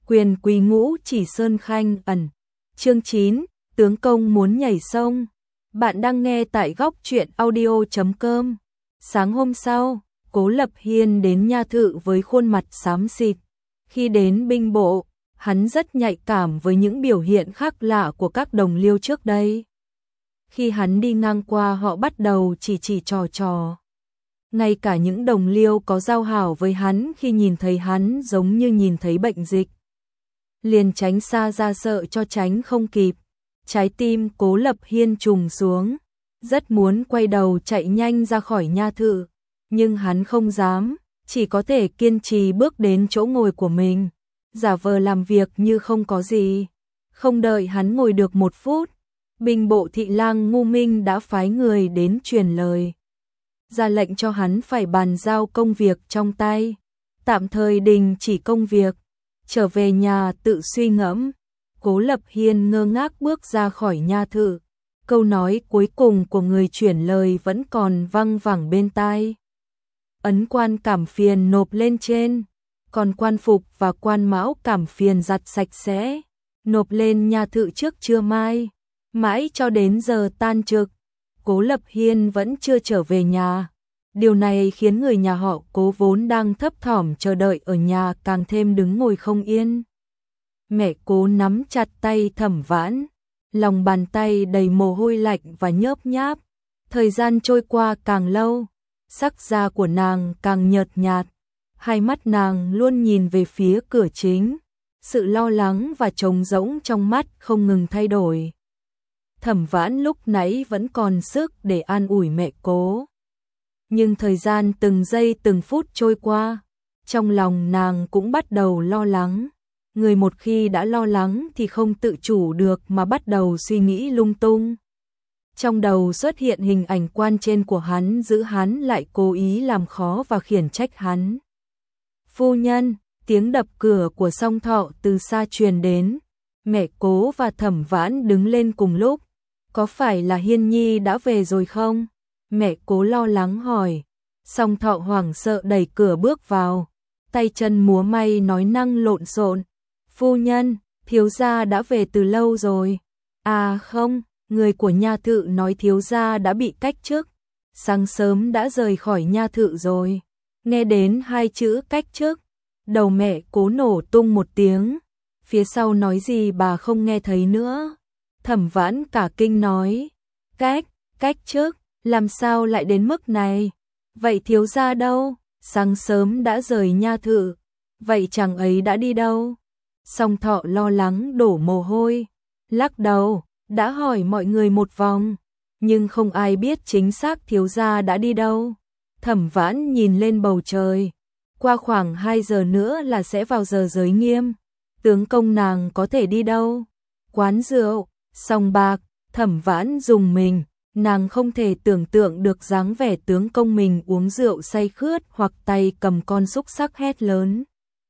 Quyền quý ngũ chỉ sơn khanh ẩn. Chương 9, tướng công muốn nhảy sông. Bạn đang nghe tại góc truyện audio.com. Sáng hôm sau, Cố Lập Hiên đến nha thự với khuôn mặt xám xịt. Khi đến binh bộ, hắn rất nhạy cảm với những biểu hiện khác lạ của các đồng liêu trước đây. Khi hắn đi ngang qua họ bắt đầu chỉ trò. Ngay cả những đồng liêu có giao hảo với hắn khi nhìn thấy hắn giống như nhìn thấy bệnh dịch. Liền tránh xa ra sợ cho tránh không kịp. Trái tim Cố Lập Hiên trùng xuống, rất muốn quay đầu chạy nhanh ra khỏi nha thự, nhưng hắn không dám, chỉ có thể kiên trì bước đến chỗ ngồi của mình, giả vờ làm việc như không có gì. Không đợi hắn ngồi được 1 phút, binh bộ thị lang Ngu Minh đã phái người đến truyền lời, ra lệnh cho hắn phải bàn giao công việc trong tay, tạm thời đình chỉ công việc, trở về nhà tự suy ngẫm. Cố Lập Hiên ngơ ngác bước ra khỏi nha thự, câu nói cuối cùng của người chuyển lời vẫn còn văng vẳng bên tai. Ấn quan cảm phiền nộp lên trên, còn quan phục và quan mão cảm phiền giặt sạch sẽ, nộp lên nha thự trước trưa mai. Mãi cho đến giờ tan trực, Cố Lập Hiên vẫn chưa trở về nhà. Điều này khiến người nhà họ Cố vốn đang thấp thỏm chờ đợi ở nhà càng thêm đứng ngồi không yên. Mẹ Cố nắm chặt tay Thẩm Vãn, lòng bàn tay đầy mồ hôi lạnh và nhớp nháp. Thời gian trôi qua càng lâu, sắc da của nàng càng nhợt nhạt, hai mắt nàng luôn nhìn về phía cửa chính, sự lo lắng và trống rỗng trong mắt không ngừng thay đổi. Thẩm Vãn lúc nãy vẫn còn sức để an ủi mẹ Cố, nhưng thời gian từng giây từng phút trôi qua, trong lòng nàng cũng bắt đầu lo lắng. Người một khi đã lo lắng thì không tự chủ được mà bắt đầu suy nghĩ lung tung. Trong đầu xuất hiện hình ảnh quan trên của hắn giữ hắn lại cố ý làm khó và khiển trách hắn. Phu nhân, tiếng đập cửa của Song Thọ từ xa truyền đến. Mẹ Cố và Thẩm Vãn đứng lên cùng lúc. Có phải là Hiên Nhi đã về rồi không? Mẹ Cố lo lắng hỏi. Song Thọ hoảng sợ đẩy cửa bước vào, tay chân múa may nói năng lộn xộn. Phu nhân, thiếu gia đã về từ lâu rồi. À không, người của nha thự nói thiếu gia đã bị cách chức, sáng sớm đã rời khỏi nha thự rồi. Nghe đến 2 chữ cách chức, đầu mẹ Cố nổ tung một tiếng, phía sau nói gì bà không nghe thấy nữa. Thẩm Vãn cả kinh nói, cách chức, làm sao lại đến mức này? Vậy thiếu gia đâu? Sáng sớm đã rời nha thự, vậy chàng ấy đã đi đâu? Song Thọ lo lắng đổ mồ hôi, lắc đầu, đã hỏi mọi người một vòng, nhưng không ai biết chính xác thiếu gia đã đi đâu. Thẩm Vãn nhìn lên bầu trời, qua khoảng 2 giờ nữa là sẽ vào giờ giới nghiêm, tướng công nàng có thể đi đâu? Quán rượu, sòng bạc. Thẩm Vãn rùng mình, nàng không thể tưởng tượng được dáng vẻ tướng công mình uống rượu say khướt hoặc tay cầm con xúc xắc hét lớn.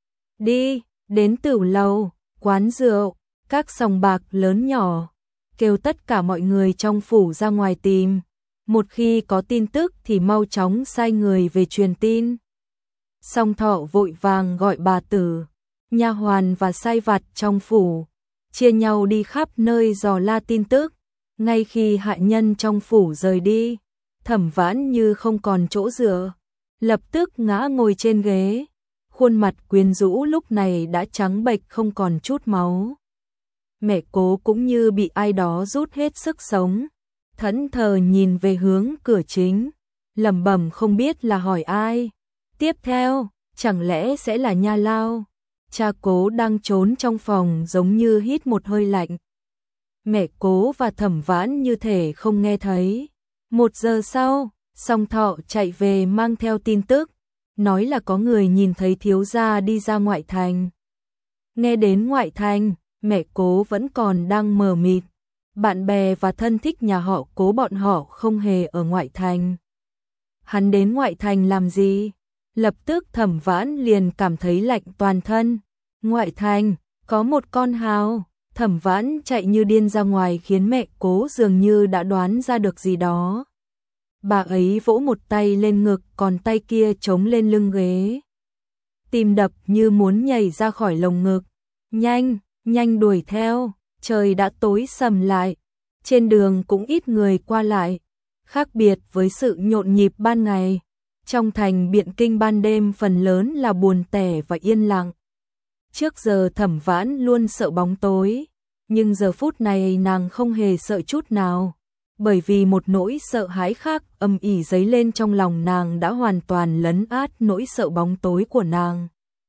Đi! Đến tửu lầu, quán rượu, các sòng bạc lớn nhỏ, kêu tất cả mọi người trong phủ ra ngoài tìm. Một khi có tin tức thì mau chóng sai người về truyền tin. Song Thọ vội vàng gọi bà tử, nha hoàn và sai vặt trong phủ, chia nhau đi khắp nơi dò la tin tức. Ngay khi hạ nhân trong phủ rời đi, Thẩm Vãn như không còn chỗ dựa, lập tức ngã ngồi trên ghế. Khuôn mặt quyến rũ lúc này đã trắng bệch không còn chút máu. Mẹ Cố cũng như bị ai đó rút hết sức sống, thẫn thờ nhìn về hướng cửa chính, lẩm bẩm không biết là hỏi ai. Tiếp theo, chẳng lẽ sẽ là Nha Lao? Cha Cố đang trốn trong phòng giống như hít một hơi lạnh. Mẹ Cố và Thẩm Vãn như thể không nghe thấy. 1 giờ sau, Song Thọ chạy về mang theo tin tức, nói là có người nhìn thấy thiếu gia đi ra ngoại thành. Nghe đến ngoại thành, mẹ Cố vẫn còn đang mờ mịt. Bạn bè và thân thích nhà họ Cố bọn họ không hề ở ngoại thành. Hắn đến ngoại thành làm gì? Lập tức Thẩm Vãn liền cảm thấy lạnh toàn thân. Ngoại thành, có một con hào. Thẩm Vãn chạy như điên ra ngoài khiến mẹ Cố dường như đã đoán ra được gì đó. Bà ấy vỗ một tay lên ngực còn tay kia chống lên lưng ghế. Tim đập như muốn nhảy ra khỏi lồng ngực. Nhanh, nhanh đuổi theo, trời đã tối sầm lại, trên đường cũng ít người qua lại, khác biệt với sự nhộn nhịp ban ngày. Trong thành Biện Kinh ban đêm phần lớn là buồn tẻ và yên lặng. Trước giờ Thẩm Vãn luôn sợ bóng tối, nhưng giờ phút này nàng không hề sợ chút nào, bởi vì một nỗi sợ hãi khác âm ỉ dấy lên trong lòng nàng đã hoàn toàn lấn át nỗi sợ bóng tối của nàng.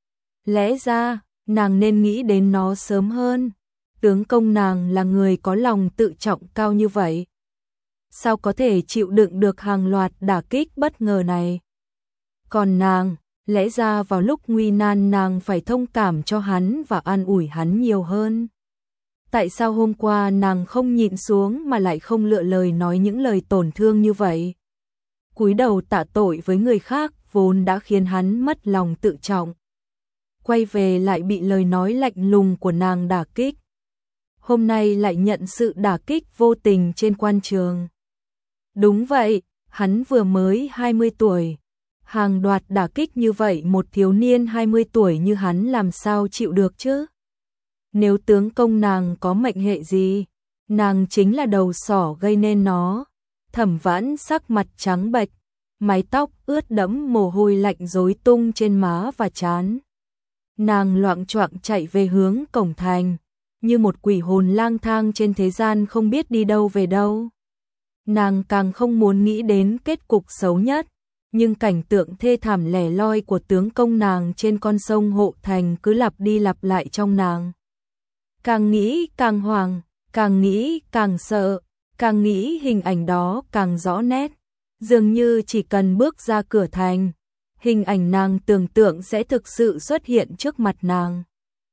Lẽ ra, nàng nên nghĩ đến nó sớm hơn. Tướng công nàng là người có lòng tự trọng cao như vậy, sao có thể chịu đựng được hàng loạt đả kích bất ngờ này? Còn nàng, lẽ ra vào lúc nguy nan nàng phải thông cảm cho hắn và an ủi hắn nhiều hơn. Tại sao hôm qua nàng không nhịn xuống mà lại không lựa lời nói những lời tổn thương như vậy? Cúi đầu tạ tội với người khác vốn đã khiến hắn mất lòng tự trọng. Quay về lại bị lời nói lạnh lùng của nàng đả kích. Hôm nay lại nhận sự đả kích vô tình trên quan trường. Đúng vậy, hắn vừa mới 20 tuổi. Hàng loạt đả kích như vậy một thiếu niên 20 tuổi như hắn làm sao chịu được chứ? Nếu tướng công nàng có mệnh hệ gì, nàng chính là đầu sỏ gây nên nó. Thẩm Vãn sắc mặt trắng bệch, mái tóc ướt đẫm mồ hôi lạnh rối tung trên má và trán. Nàng loạng choạng chạy về hướng cổng thành, như một quỷ hồn lang thang trên thế gian không biết đi đâu về đâu. Nàng càng không muốn nghĩ đến kết cục xấu nhất, nhưng cảnh tượng thê thảm lẻ loi của tướng công nàng trên con sông Hộ Thành cứ lặp đi lặp lại trong nàng. Càng nghĩ càng hoảng, càng nghĩ càng sợ, càng nghĩ hình ảnh đó càng rõ nét. Dường như chỉ cần bước ra cửa thành, hình ảnh nàng tưởng tượng sẽ thực sự xuất hiện trước mặt nàng.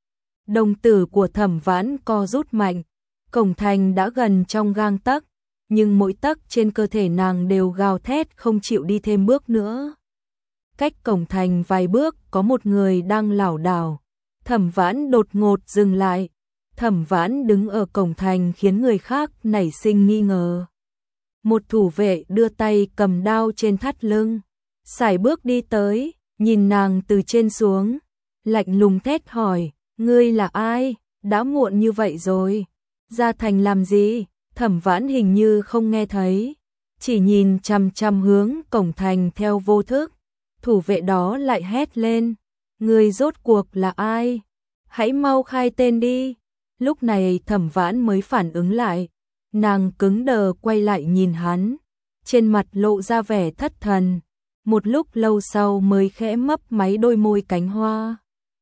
Đồng tử của Thẩm Vãn co rút mạnh, cổng thành đã gần trong gang tấc, nhưng mỗi tấc trên cơ thể nàng đều gào thét không chịu đi thêm bước nữa. Cách cổng thành vài bước có một người đang lảo đảo. Thẩm Vãn đột ngột dừng lại. Thẩm Vãn đứng ở cổng thành khiến người khác nảy sinh nghi ngờ. Một thủ vệ đưa tay cầm đao trên thắt lưng, sải bước đi tới, nhìn nàng từ trên xuống, lạnh lùng thét hỏi, ngươi là ai? Đã muộn như vậy rồi, ra thành làm gì? Thẩm Vãn hình như không nghe thấy, chỉ nhìn chằm chằm hướng cổng thành theo vô thức. Thủ vệ đó lại hét lên, ngươi rốt cuộc là ai? Hãy mau khai tên đi. Lúc này Thẩm Vãn mới phản ứng lại, nàng cứng đờ quay lại nhìn hắn, trên mặt lộ ra vẻ thất thần, một lúc lâu sau mới khẽ mấp máy đôi môi cánh hoa.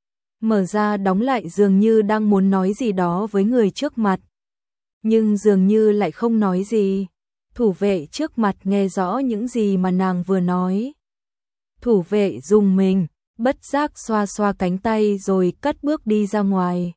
Mở ra đóng lại dường như đang muốn nói gì đó với người trước mặt, nhưng dường như lại không nói gì. Thủ vệ trước mặt nghe rõ những gì mà nàng vừa nói. Thủ vệ rùng mình, bất giác xoa xoa cánh tay rồi cất bước đi ra ngoài.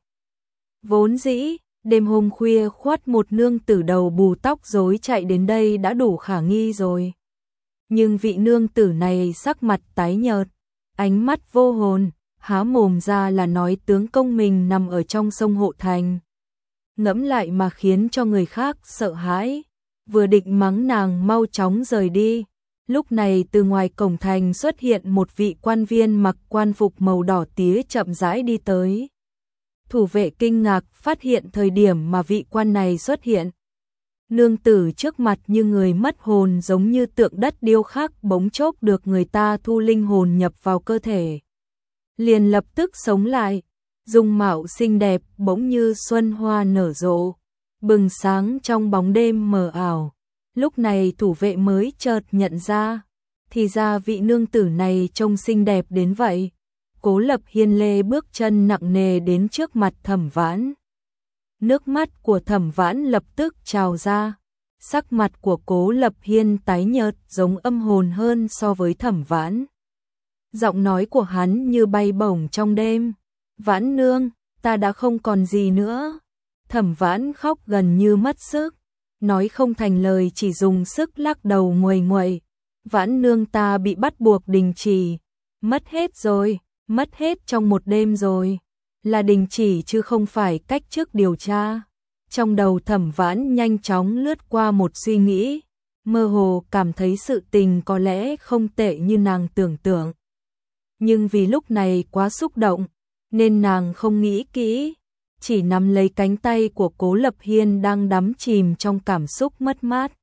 Vốn dĩ, đêm hôm khuya khoát một nương tử đầu bù tóc rối chạy đến đây đã đủ khả nghi rồi. Nhưng vị nương tử này sắc mặt tái nhợt, ánh mắt vô hồn, há mồm ra là nói tướng công mình nằm ở trong sông Hộ Thành. Ngẫm lại mà khiến cho người khác sợ hãi, vừa định mắng nàng mau chóng rời đi. Lúc này từ ngoài cổng thành xuất hiện một vị quan viên mặc quan phục màu đỏ tía chậm rãi đi tới. Thủ vệ kinh ngạc phát hiện thời điểm mà vị quan này xuất hiện. Nương tử trước mặt như người mất hồn, giống như tượng đất điêu khắc bỗng chốc được người ta thu linh hồn nhập vào cơ thể. Liền lập tức sống lại, dung mạo xinh đẹp bỗng như xuân hoa nở rộ, bừng sáng trong bóng đêm mờ ảo. Lúc này thủ vệ mới chợt nhận ra, thì ra vị nương tử này trông xinh đẹp đến vậy. Cố Lập Hiên lê bước chân nặng nề đến trước mặt Thẩm Vãn. Nước mắt của Thẩm Vãn lập tức trào ra, sắc mặt của Cố Lập Hiên tái nhợt giống âm hồn hơn so với Thẩm Vãn. Giọng nói của hắn như bay bổng trong đêm, Vãn nương, ta đã không còn gì nữa. Thẩm Vãn khóc gần như mất sức, nói không thành lời, chỉ dùng sức lắc đầu nguầy nguậy. Vãn nương, ta bị bắt buộc đình chỉ, mất hết rồi, mất hết trong một đêm rồi. Là đình chỉ chứ không phải cách chức điều tra. Trong đầu Thẩm Vãn nhanh chóng lướt qua một suy nghĩ, mơ hồ cảm thấy sự tình có lẽ không tệ như nàng tưởng tượng. Nhưng vì lúc này quá xúc động, nên nàng không nghĩ kỹ, chỉ nắm lấy cánh tay của Cố Lập Hiên đang đắm chìm trong cảm xúc mất mát.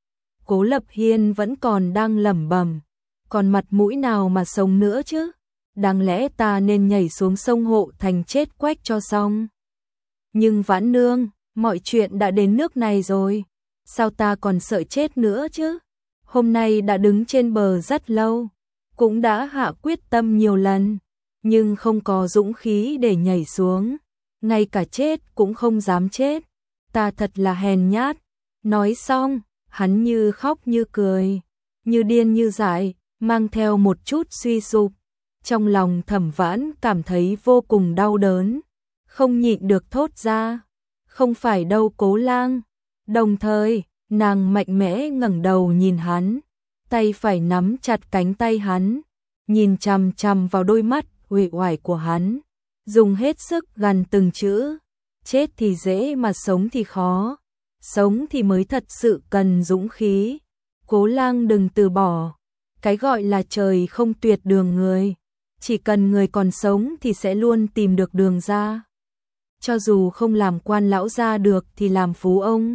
Cố Lập Hiên vẫn còn đang lẩm bẩm, còn mặt mũi nào mà sống nữa chứ? Đáng lẽ ta nên nhảy xuống sông Hộ Thành chết quách cho xong. Nhưng Vãn Nương, mọi chuyện đã đến nước này rồi, sao ta còn sợ chết nữa chứ? Hôm nay đã đứng trên bờ rất lâu, cũng đã hạ quyết tâm nhiều lần, nhưng không có dũng khí để nhảy xuống, ngay cả chết cũng không dám chết. Ta thật là hèn nhát. Nói xong, hắn như khóc như cười, như điên như dại, mang theo một chút suy sụp. Trong lòng Thẩm Vãn cảm thấy vô cùng đau đớn, không nhịn được thốt ra, không phải đâu Cố Lang. Đồng thời, nàng mạnh mẽ ngẩng đầu nhìn hắn, tay phải nắm chặt cánh tay hắn, nhìn chằm chằm vào đôi mắt uể oải của hắn, dùng hết sức gằn từng chữ, chết thì dễ mà sống thì khó, sống thì mới thật sự cần dũng khí. Cố Lang đừng từ bỏ, cái gọi là trời không tuyệt đường người, chỉ cần người còn sống thì sẽ luôn tìm được đường ra. Cho dù không làm quan lão gia được thì làm phú ông.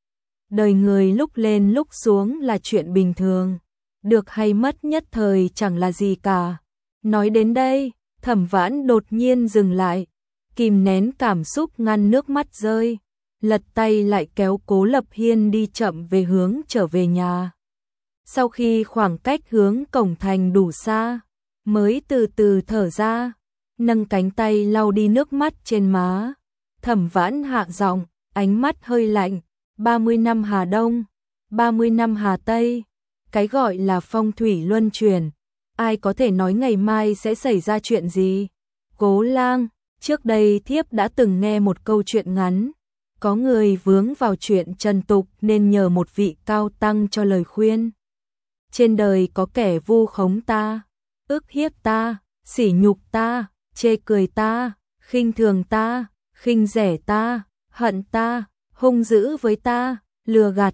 Đời người lúc lên lúc xuống là chuyện bình thường, được hay mất nhất thời chẳng là gì cả. Nói đến đây, Thẩm Vãn đột nhiên dừng lại, kìm nén cảm xúc ngăn nước mắt rơi, lật tay lại kéo Cố Lập Hiên đi chậm về hướng trở về nhà. Sau khi khoảng cách hướng cổng thành đủ xa, mới từ từ thở ra, nâng cánh tay lau đi nước mắt trên má. Thẩm Vãn hạ giọng, ánh mắt hơi lạnh, 30 năm Hà Đông, 30 năm Hà Tây, cái gọi là phong thủy luân chuyển, ai có thể nói ngày mai sẽ xảy ra chuyện gì? Cố Lang, trước đây thiếp đã từng nghe một câu chuyện ngắn, có người vướng vào chuyện trần tục nên nhờ một vị cao tăng cho lời khuyên. Trên đời có kẻ vu khống ta, ức hiếp ta, sỉ nhục ta, chê cười ta, khinh thường ta, khinh rẻ ta, hận ta, hung dữ với ta, lừa gạt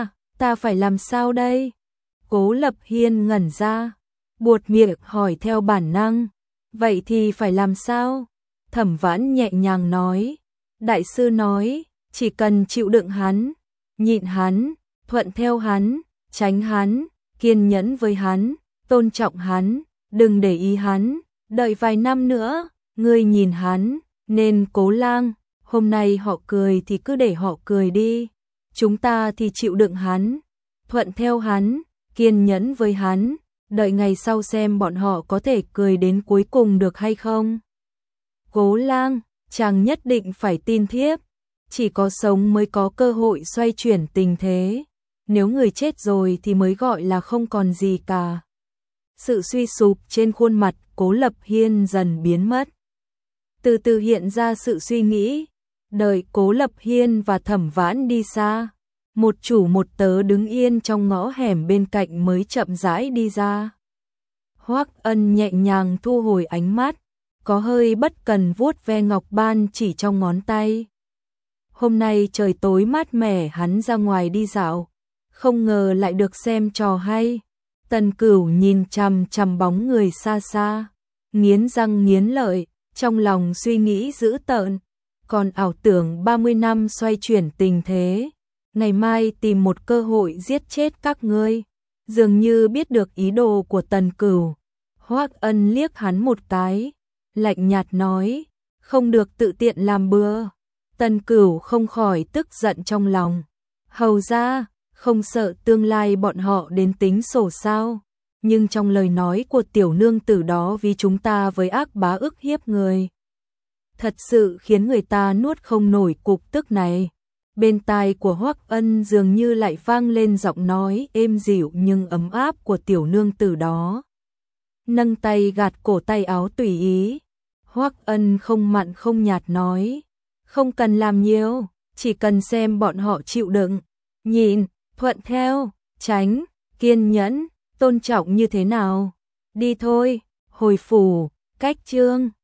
ta phải làm sao đây? Cố Lập Hiên ngẩn ra, buột miệng hỏi theo bản năng, vậy thì phải làm sao? Thẩm Vãn nhẹ nhàng nói, đại sư nói, chỉ cần chịu đựng hắn, nhịn hắn, thuận theo hắn, tránh hắn, kiên nhẫn với hắn, tôn trọng hắn, đừng để ý hắn, đợi vài năm nữa, ngươi nhìn hắn. Nên Cố Lang, hôm nay họ cười thì cứ để họ cười đi, chúng ta thì chịu đựng hắn, thuận theo hắn, kiên nhẫn với hắn, đợi ngày sau xem bọn họ có thể cười đến cuối cùng được hay không. Cố Lang, chàng nhất định phải tin thiếp, chỉ có sống mới có cơ hội xoay chuyển tình thế, nếu người chết rồi thì mới gọi là không còn gì cả. Sự suy sụp trên khuôn mặt Cố Lập Hiên dần biến mất, từ từ hiện ra sự suy nghĩ. Đợi Cố Lập Hiên và Thẩm Vãn đi xa, một chủ một tớ đứng yên trong ngõ hẻm bên cạnh mới chậm rãi đi ra. Hoắc Ân nhẹ nhàng thu hồi ánh mắt, có hơi bất cần vuốt ve ngọc ban chỉ trong ngón tay. Hôm nay trời tối mát mẻ, hắn ra ngoài đi dạo, không ngờ lại được xem trò hay. Tần Cửu nhìn chằm chằm bóng người xa xa, nghiến răng nghiến lợi, trong lòng suy nghĩ dữ tợn, còn ảo tưởng 30 năm xoay chuyển tình thế, ngày mai tìm một cơ hội giết chết các ngươi. Dường như biết được ý đồ của Tần Cửu, Hoắc Ân liếc hắn một cái, lạnh nhạt nói, không được tự tiện làm bừa. Tần Cửu không khỏi tức giận trong lòng, hầu ra, không sợ tương lai bọn họ đến tính sổ sao? Nhưng trong lời nói của tiểu nương tử đó vì chúng ta với ác bá ức hiếp người, thật sự khiến người ta nuốt không nổi cục tức này. Bên tai của Hoắc Ân dường như lại vang lên giọng nói êm dịu nhưng ấm áp của tiểu nương tử đó. Nâng tay gạt cổ tay áo tùy ý, Hoắc Ân không mặn không nhạt nói, không cần làm nhiều, chỉ cần xem bọn họ chịu đựng, nhịn, thuận theo, tránh, kiên nhẫn, tôn trọng như thế nào. Đi thôi, hồi phủ, cách chương.